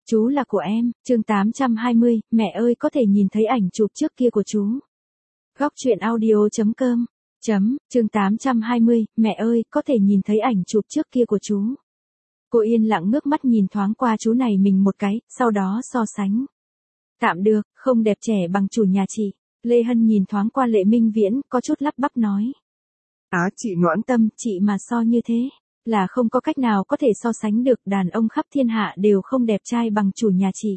Chú là của em, chương 820, mẹ ơi có thể nhìn thấy ảnh chụp trước kia của chú. Góc truyện audio.com chương 820, mẹ ơi có thể nhìn thấy ảnh chụp trước kia của chú. Cô yên lặng ngước mắt nhìn thoáng qua chú này mình một cái, sau đó so sánh. Tạm được, không đẹp trẻ bằng chủ nhà chị. Lê Hân nhìn thoáng qua Lệ Minh Viễn, có chút lắp bắp nói. Chị Noãn Tâm, chị mà so như thế, là không có cách nào có thể so sánh được, đàn ông khắp thiên hạ đều không đẹp trai bằng chủ nhà chị.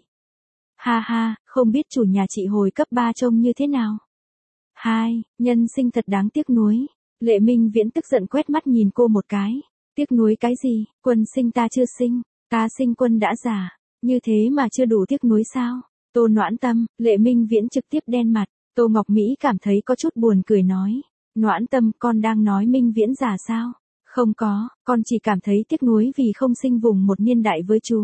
Ha ha, không biết chủ nhà chị hồi cấp 3 trông như thế nào. Hai, nhân sinh thật đáng tiếc nuối. Lệ Minh Viễn tức giận quét mắt nhìn cô một cái. Tiếc nuối cái gì, Quân sinh ta chưa sinh, ta sinh Quân đã già, như thế mà chưa đủ tiếc nuối sao? Tô Noãn Tâm, Lệ Minh Viễn trực tiếp đen mặt. Tô Ngọc Mỹ cảm thấy có chút buồn cười nói. Noãn Tâm, con đang nói Minh Viễn già sao? Không có, con chỉ cảm thấy tiếc nuối vì không sinh vùng một niên đại với chú.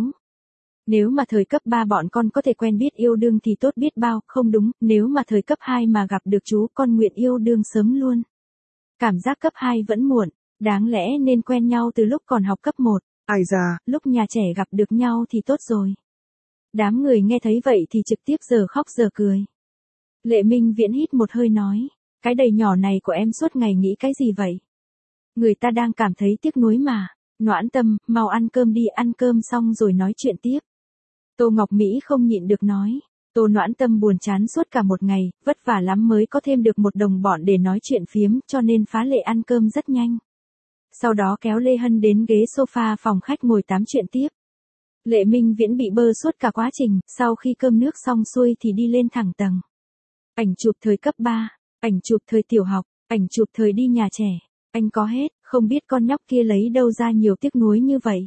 Nếu mà thời cấp 3 bọn con có thể quen biết yêu đương thì tốt biết bao, không đúng, nếu mà thời cấp 2 mà gặp được chú con nguyện yêu đương sớm luôn. Cảm giác cấp 2 vẫn muộn, đáng lẽ nên quen nhau từ lúc còn học cấp 1. Ai da, lúc nhà trẻ gặp được nhau thì tốt rồi. Đám người nghe thấy vậy thì trực tiếp giờ khóc giờ cười. Lệ Minh Viễn hít một hơi nói, cái đầy nhỏ này của em suốt ngày nghĩ cái gì vậy? Người ta đang cảm thấy tiếc nuối mà. Noãn Tâm, mau ăn cơm đi, ăn cơm xong rồi nói chuyện tiếp. Tô Ngọc Mỹ không nhịn được nói. Tô Noãn Tâm buồn chán suốt cả một ngày, vất vả lắm mới có thêm được một đồng bọn để nói chuyện phiếm, cho nên phá lệ ăn cơm rất nhanh. Sau đó kéo Lê Hân đến ghế sofa phòng khách ngồi tám chuyện tiếp. Lệ Minh Viễn bị bơ suốt cả quá trình, sau khi cơm nước xong xuôi thì đi lên thẳng tầng. Ảnh chụp thời cấp 3, ảnh chụp thời tiểu học, ảnh chụp thời đi nhà trẻ. Anh có hết, không biết con nhóc kia lấy đâu ra nhiều tiếc nuối như vậy.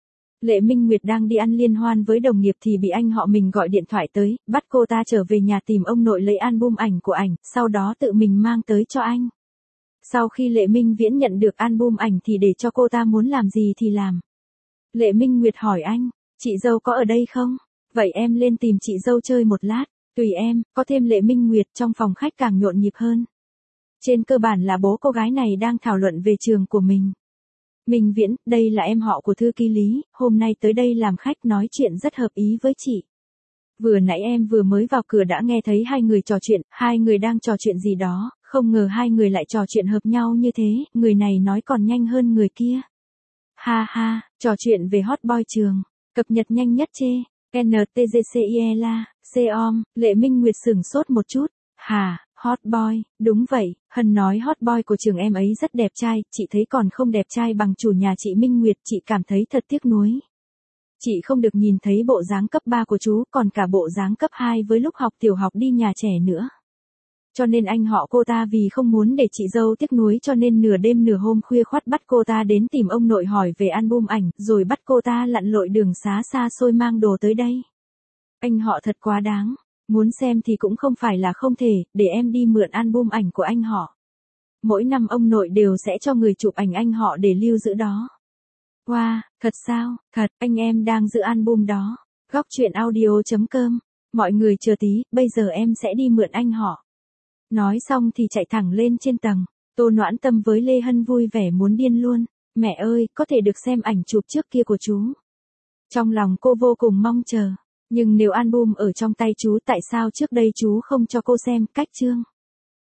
Lệ Minh Nguyệt đang đi ăn liên hoan với đồng nghiệp thì bị anh họ mình gọi điện thoại tới, bắt cô ta trở về nhà tìm ông nội lấy album ảnh của ảnh, sau đó tự mình mang tới cho anh. Sau khi Lệ Minh Viễn nhận được album ảnh thì để cho cô ta muốn làm gì thì làm. Lệ Minh Nguyệt hỏi anh, chị dâu có ở đây không? Vậy em lên tìm chị dâu chơi một lát, tùy em, có thêm Lệ Minh Nguyệt trong phòng khách càng nhộn nhịp hơn. Trên cơ bản là bố cô gái này đang thảo luận về trường của mình. Minh Viễn, đây là em họ của thư ký Lý, hôm nay tới đây làm khách nói chuyện rất hợp ý với chị. Vừa nãy em vừa mới vào cửa đã nghe thấy hai người trò chuyện, hai người đang trò chuyện gì đó, không ngờ hai người lại trò chuyện hợp nhau như thế, người này nói còn nhanh hơn người kia. Ha ha, trò chuyện về hot boy trường, cập nhật nhanh nhất chê, NTGCIELA, COM, Lệ Minh Nguyệt sửng sốt một chút, hà. Hot boy, đúng vậy, Hân nói hot boy của trường em ấy rất đẹp trai, chị thấy còn không đẹp trai bằng chủ nhà chị Minh Nguyệt, chị cảm thấy thật tiếc nuối. Chị không được nhìn thấy bộ dáng cấp 3 của chú, còn cả bộ dáng cấp 2 với lúc học tiểu học đi nhà trẻ nữa. Cho nên anh họ cô ta vì không muốn để chị dâu tiếc nuối cho nên nửa đêm nửa hôm khuya khoắt bắt cô ta đến tìm ông nội hỏi về album ảnh, rồi bắt cô ta lặn lội đường xá xa xôi mang đồ tới đây. Anh họ thật quá đáng. Muốn xem thì cũng không phải là không thể, để em đi mượn album ảnh của anh họ. Mỗi năm ông nội đều sẽ cho người chụp ảnh anh họ để lưu giữ đó. Wow, thật sao, thật, anh em đang giữ album đó. Góc truyện audio.com, mọi người chờ tí, bây giờ em sẽ đi mượn anh họ. Nói xong thì chạy thẳng lên trên tầng. Tô Noãn Tâm với Lê Hân vui vẻ muốn điên luôn. Mẹ ơi, có thể được xem ảnh chụp trước kia của chú. Trong lòng cô vô cùng mong chờ. Nhưng nếu album ở trong tay chú tại sao trước đây chú không cho cô xem, cách chương.